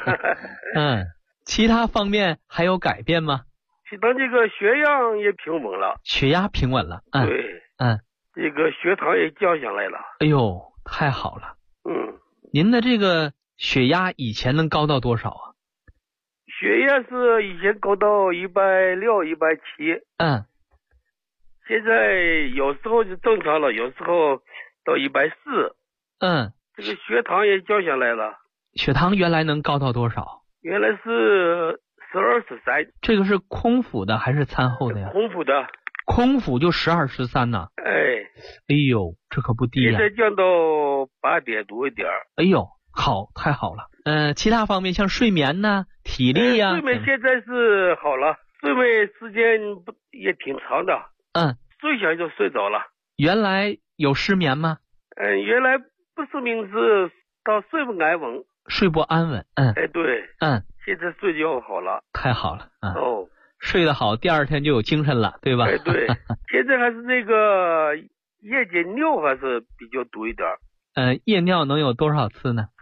其他方面还有改变吗？ 其他这个血压也平稳了。 血压平稳了。 对。这个血糖也降下来了。哎呦，太好了。您的这个血压以前能高到多少啊？ 血压是以前高到160、170。现在有时候就正常了，有时候到140。这个血糖也降下来了。 血糖原来能高到多少？ 原来是12、13。 这个是空腹的还是餐后的呀？ 空腹的。 空腹就12、13呢？哎呦，这可不低呀。 现在降到8点多一点。 哎呦，好，太好了。其他方面像睡眠呢、体力呀。 睡眠现在是好了，睡眠时间也挺长的。睡下就睡着了。 原来有失眠吗？ 原来不失眠是到睡不安稳。 睡不安稳。 对。现在睡觉好了。 太好了。睡得好，第二天就有精神了，对吧？ 对。现在还是那个夜间尿还是比较多一点。 夜尿能有多少次呢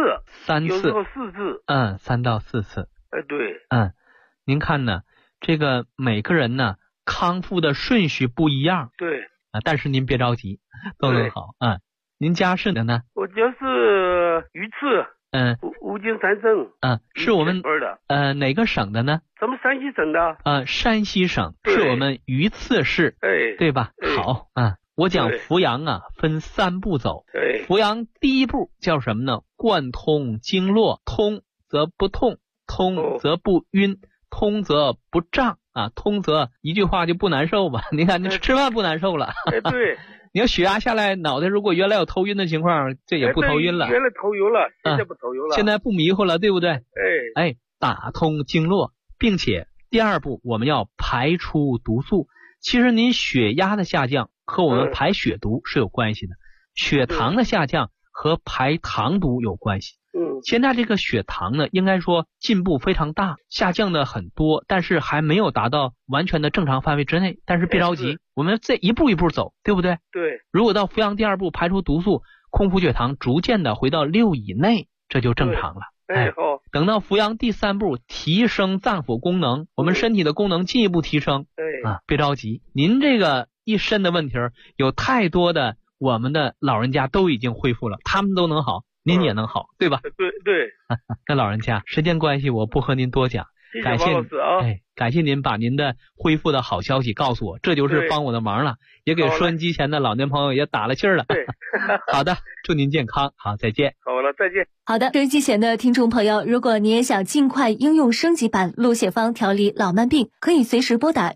？3次。有时候4次。 3到4次。 对。 您看呢，这个每个人呢康复的顺序不一样。 对。 但是您别着急，都能好。您家是的呢？ 我家是榆次。无尽山镇。 是我们哪个省的呢？ 咱们山西省的。 山西省是我们榆次市。对吧？好。我讲扶阳啊，分3步走。扶阳第一步叫什么呢？贯通经络，通则不痛，通则不晕，通则不胀通则一句话就不难受吧？你看，你吃饭不难受了。 对。 你要血压下来，脑袋如果原来有头晕的情况，这也不头晕了。 原来头晕了，现在不头晕了。 现在不迷糊了，对不对？打通经络，并且第2步我们要排出毒素。其实您血压的下降和我们排血毒是有关系的，血糖的下降和排糖毒有关系。现在这个血糖呢，应该说进步非常大，下降的很多，但是还没有达到完全的正常范围之内。但是别着急，我们再一步一步走，对不对？ 对。 如果到扶阳第2步排出毒素，空腹血糖逐渐的回到6以内，这就正常了。 好。 等到扶阳第3步提升脏腑功能，我们身体的功能进一步提升。别着急，您这个一身的问题有太多的我们的老人家都已经恢复了，他们都能好，您也能好，对吧？ 对。 那老人家，时间关系我不和您多讲，感谢王老师啊。 感谢您把您的恢复的好消息告诉我，这就是帮我的忙了，也给收音机前的老年朋友也打了气儿了。 对。 好的，祝您健康，好，再见。 好了，再见。 好的，收音机前的听众朋友，如果你也想尽快应用升级版鹿血芳调理老慢病，可以随时拨打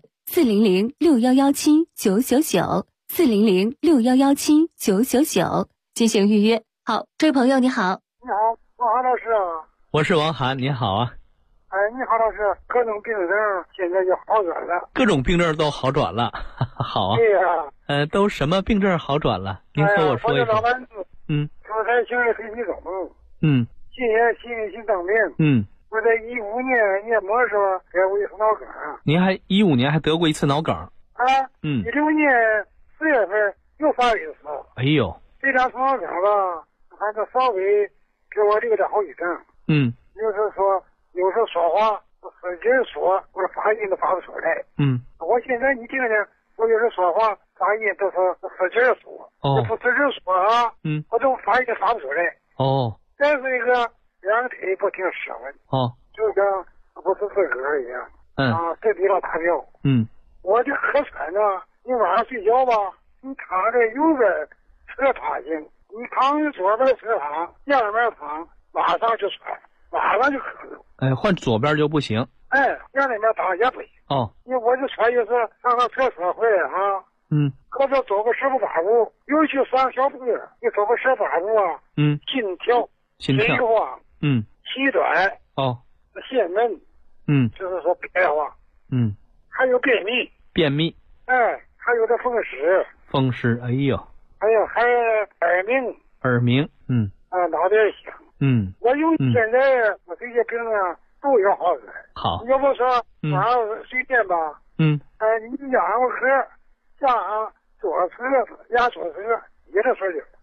400-6117-999，400-6117-999进行预约。好，这位朋友你好。 你好，王涵老师啊。 我是王涵，你好啊。 你好老师，各种病症现在就好转了。 各种病症都好转了。好啊。 对呀。 都什么病症好转了？您和我说一说。 我老伴子。出胎性的肺气肿。今年心脏病。我在15年年末的时候得过一次脑梗。 您还15年还得过一次脑梗 ？16年4月份又发了一次。 哎呦， 这两次脑梗吧，反正稍微给我留点后遗症。有时候说话我使劲说，我的发音都发不出来。我现在你听听，我有时候说话发音都是使劲说，我不使劲说啊，我这种发音发不出来。再是一个两腿不挺使唤，就像不是自个儿一样。这地方大掉。我这咳喘呢，你晚上睡觉吧，你躺在右边侧躺行，你躺在左边侧躺，两边躺，马上就喘，马上就咳嗽。 换左边就不行。 两边躺也不行。因为我就喘一次上个厕所回来可是走个15、8步，尤其上小步，你走个15、8步啊，心跳、心慌，气短，泄闷，就是说变化，还有便秘，还有这风湿，哎呦，还有耳鸣，脑袋响，我有现在我这些病啊都有好转。 好， 要不说晚上睡觉吧，你仰个壳，下左侧压左侧，也得说的。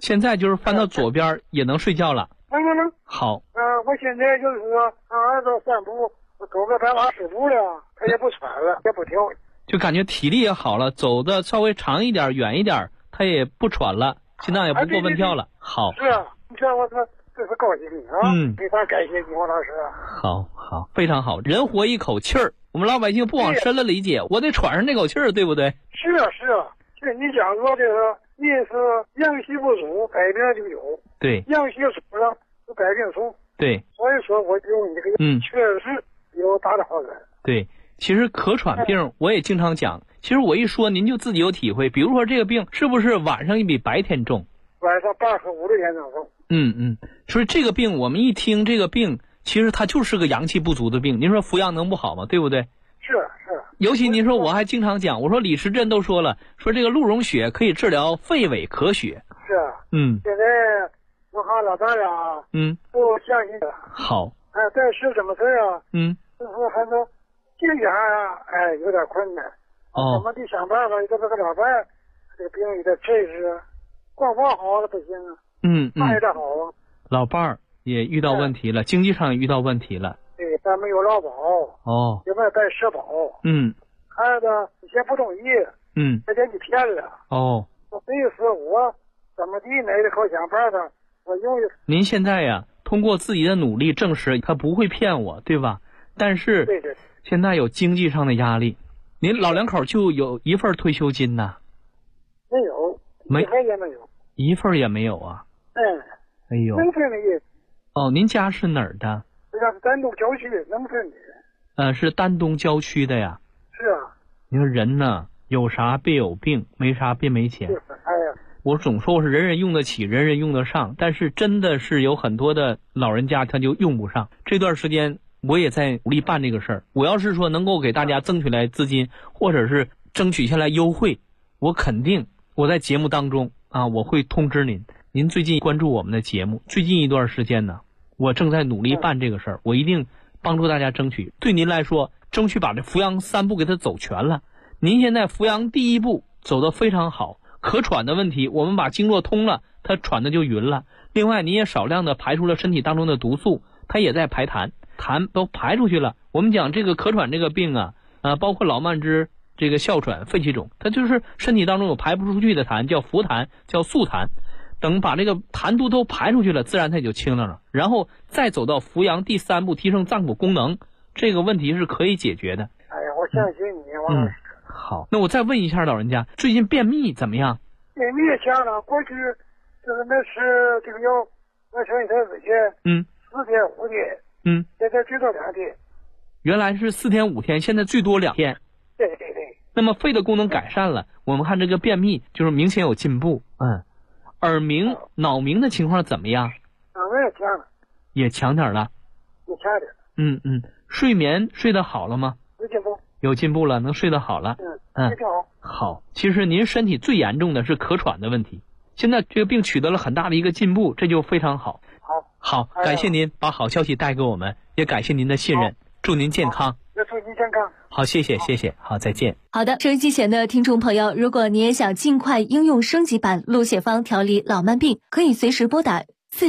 现在就是翻到左边也能睡觉了。 能。 好。 我现在就是说儿子散步，走个120步了，他也不喘了，也不跳。 就感觉体力也好了，走的稍微长一点、远一点，他也不喘了，心脏也不过问跳了。好。 是啊，你看我这是高兴啊！非常感谢你，王老师。 好，非常好。人活一口气儿，我们老百姓不往深了理解，我得喘上那口气儿，对不对？ 是啊。就你讲说这个，你是阳气不足，百病就有。对。阳气足了，就百病除。 对。 所以说，我觉得你这个确实有大的好处。 对。其实咳喘病我也经常讲，其实我一说您就自己有体会。比如说这个病是不是晚上比白天重？ 晚上8和5的天重。 所以这个病我们一听这个病，其实它就是个阳气不足的病。您说服药能不好吗？对不对？ 是。 尤其您说我还经常讲，我说李时珍都说了，说这个鹿茸血可以治疗肺痿咳血。 是。现在我看老大呀，不相信了。 好。 但是怎么事啊？就是还说经济上啊，有点困难。怎么得想办法？这个老伴儿，这个病有点脆实，光好了不行啊。还得好啊。 老伴儿也遇到问题了，经济上也遇到问题了。 对，咱没有劳保。另外带社保。孩子以前不同意。他给你骗了。所以说我怎么地呢？得靠想办法。我用。 您现在呀，通过自己的努力证实他不会骗我，对吧？但是对， 现在有经济上的压力。您老两口就有一份退休金呐？ 没有，一分也没有。 一份也没有啊？哎呦。 农村的也。 您家是哪儿的？ 我家是丹东郊区农村的。是丹东郊区的呀？ 是啊。 你说人呢，有啥别有病，没啥别没钱。我总说我是人人用得起，人人用得上，但是真的是有很多的老人家他就用不上。这段时间我也在努力办这个事儿。我要是说能够给大家争取来资金，或者是争取下来优惠，我肯定我在节目当中我会通知您。您最近关注我们的节目，最近一段时间呢，我正在努力办这个事儿，我一定帮助大家争取。对您来说，争取把这扶阳3步给它走全了。您现在扶阳第1步走得非常好，咳喘的问题我们把经络通了，它喘的就匀了。另外您也少量的排出了身体当中的毒素，它也在排痰都排出去了。我们讲这个咳喘这个病包括老慢支、这个哮喘、肺气肿，它就是身体当中有排不出去的痰，叫浮痰，叫宿痰。等把这个痰毒都排出去了，自然它也就清亮了。然后再走到扶阳第3步，提升脏腑功能，这个问题是可以解决的。 我相信你，王老师。 好，那我再问一下老人家，最近便秘怎么样？ 便秘也强了，过去就是那是这个药，我上一段时间4天5天，现在最多2天。 原来是4天5天，现在最多2天。 对。 那么肺的功能改善了，我们看这个便秘就是明显有进步。耳鸣、脑鸣的情况怎么样？ 脑鸣也强了。 也强点了。 也强点。 睡眠睡得好了吗？有进步了，能睡得好了。好。其实您身体最严重的是咳喘的问题，现在这个病取得了很大的一个进步，这就非常好。好，感谢您把好消息带给我们，也感谢您的信任，祝您健康。 祝您健康。 好，谢谢，好，再见。 好的，收音机前的听众朋友，如果你也想尽快应用升级版鹿血方调理老慢病，可以随时拨打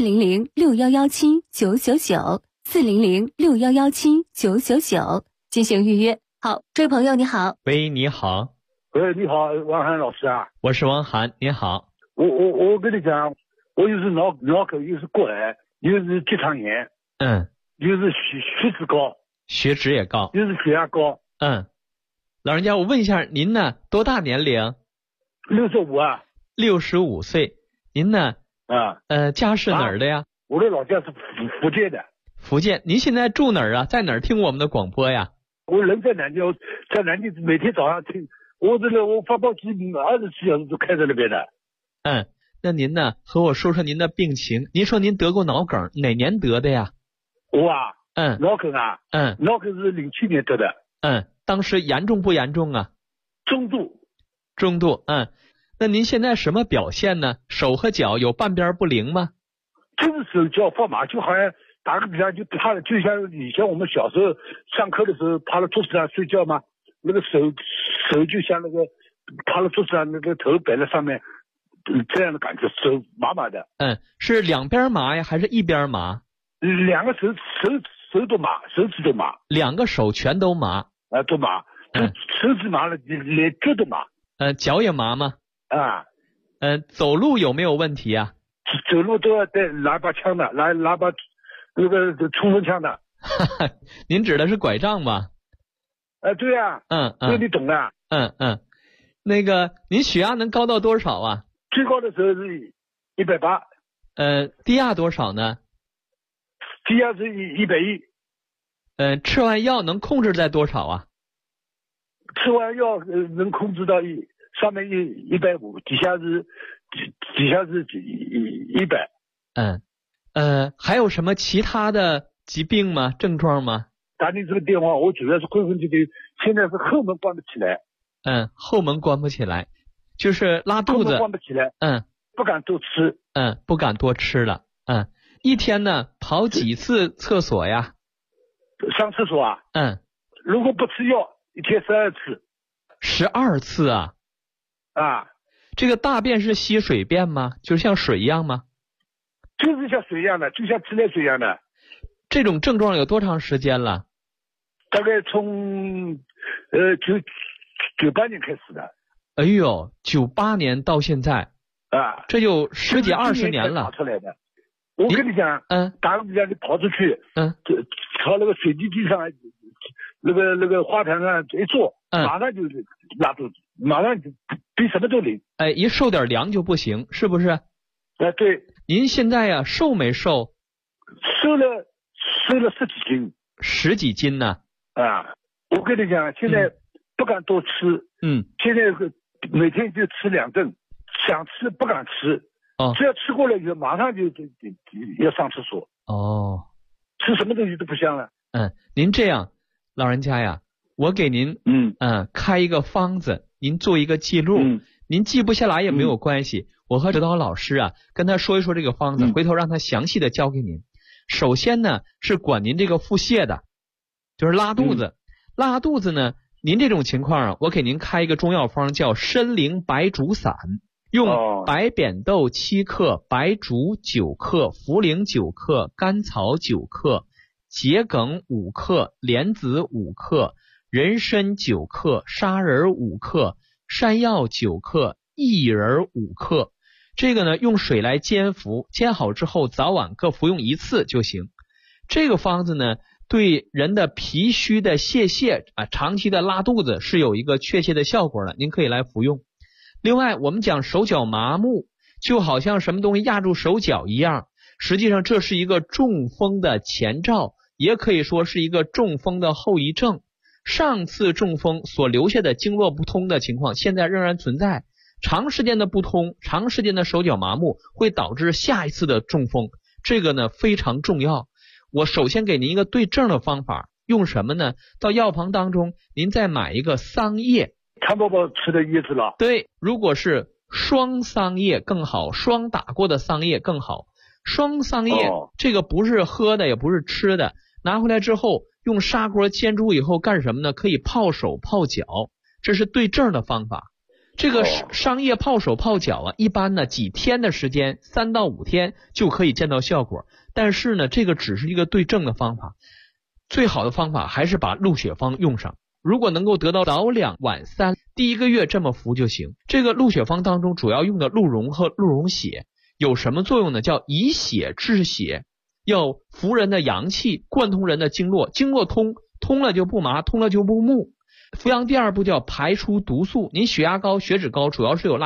400-6117-999，400-6117-999进行预约。好，这位朋友你好。 喂，你好。 喂，你好，王涵老师啊。 我是王涵，你好。 我跟你讲，我又是脑壳，又是骨癌，又是结肠炎，又是血脂高。 血脂也高， 又是血压高。 老人家，我问一下，您呢多大年龄 ？65啊。 65岁。您呢？家是哪儿的呀？ 我的老家是福建的。 福建，您现在住哪儿啊？在哪儿听我们的广播呀？ 我人在南京，在南京每天早上听，我发报机24小时都开在那边的。 那您呢？和我说说您的病情。您说您得过脑梗，哪年得的呀？ 我脑梗啊，脑梗是07年得的。 当时严重不严重啊？ 中度。 那您现在什么表现呢？手和脚有半边不灵吗？ 就是手脚发麻，就好像打个比方，就像以前我们小时候上课的时候趴在桌子上睡觉嘛，那个手就像那个趴在桌子上，那个头摆在上面， 这样的感觉，手麻麻的。 是两边麻呀，还是一边麻？ 两个手都麻，手指都麻。 两个手全都麻？ 都麻。手指麻了，连脚都麻。 脚也麻吗？ 啊。 走路有没有问题啊？ 走路都要带拿把枪的，拿把那个冲锋枪的。 您指的是拐杖吧？ 对呀。这你懂的。 那个您血压能高到多少啊？ 最高的时候是180。 低压多少呢？ 低压是110。 吃完药能控制在多少啊？ 吃完药能控制到上面150，底下是100。 还有什么其他的疾病吗？症状吗？ 打你这个电话，我主要是昏昏沉沉，现在是后门关不起来。 后门关不起来，就是拉肚子。后门关不起来。不敢多吃。 不敢多吃了。一天呢跑几次厕所呀？ 上厕所啊？如果不吃药，一天12次。 12次啊？这个大便是稀水便吗？就像水一样吗？ 就是像水一样的，就像自来水一样的。 这种症状有多长时间了？ 大概从98年开始的。 哎呦，98年到现在这就10几20年了。 出来的。我跟你讲，打个比方，你跑出去，朝那个水泥地上，那个花坛上一坐，马上就拉肚子，马上就比什么都灵。 一受点凉就不行，是不是？ 对。 您现在呀，瘦没瘦？ 瘦了10几斤。 10几斤呢？ 我跟你讲，现在不敢多吃。现在每天就吃2顿，想吃不敢吃。只要吃过了以后，马上就要上厕所。吃什么东西都不香了。 您这样，老人家呀，我给您开一个方子，您做一个记录。您记不下来也没有关系，我和指导老师跟他说一说这个方子，回头让他详细的教给您。首先呢是管您这个腹泻的，就是拉肚子。拉肚子呢，您这种情况我给您开一个中药方，叫参苓白术散，用白扁豆7克、白术9克、茯苓9克、甘草9克、桔梗5克、莲子5克、人参9克、砂仁5克、山药9克、薏仁5克。这个呢用水来煎服，煎好之后早晚各服用1次就行。这个方子呢对人的脾虚的泄长期的拉肚子是有一个确切的效果的，您可以来服用。另外我们讲手脚麻木，就好像什么东西压住手脚一样，实际上这是一个中风的前兆，也可以说是一个中风的后遗症。上次中风所留下的经络不通的情况现在仍然存在，长时间的不通，长时间的手脚麻木会导致下一次的中风，这个呢非常重要。我首先给您一个对症的方法，用什么呢？到药房当中您再买一个桑叶。 谭宝宝吃的叶子了。 对，如果是双桑叶更好，双打过的桑叶更好。双桑叶这个不是喝的也不是吃的，拿回来之后用砂锅煎煮以后干什么呢？可以泡手泡脚，这是对症的方法。这个桑叶泡手泡脚一般呢几天的时间，3到5天就可以见到效果。但是呢这个只是一个对症的方法，最好的方法还是把鹿血方用上。如果能够得到早2晚3，第1个月这么服就行。这个鹿血方当中主要用的鹿茸和鹿茸血有什么作用呢？叫以血治血，要服人的阳气，贯通人的经络，经络通了就不麻，通了就不木。扶阳第2步叫排出毒素。您血压高血脂高主要是有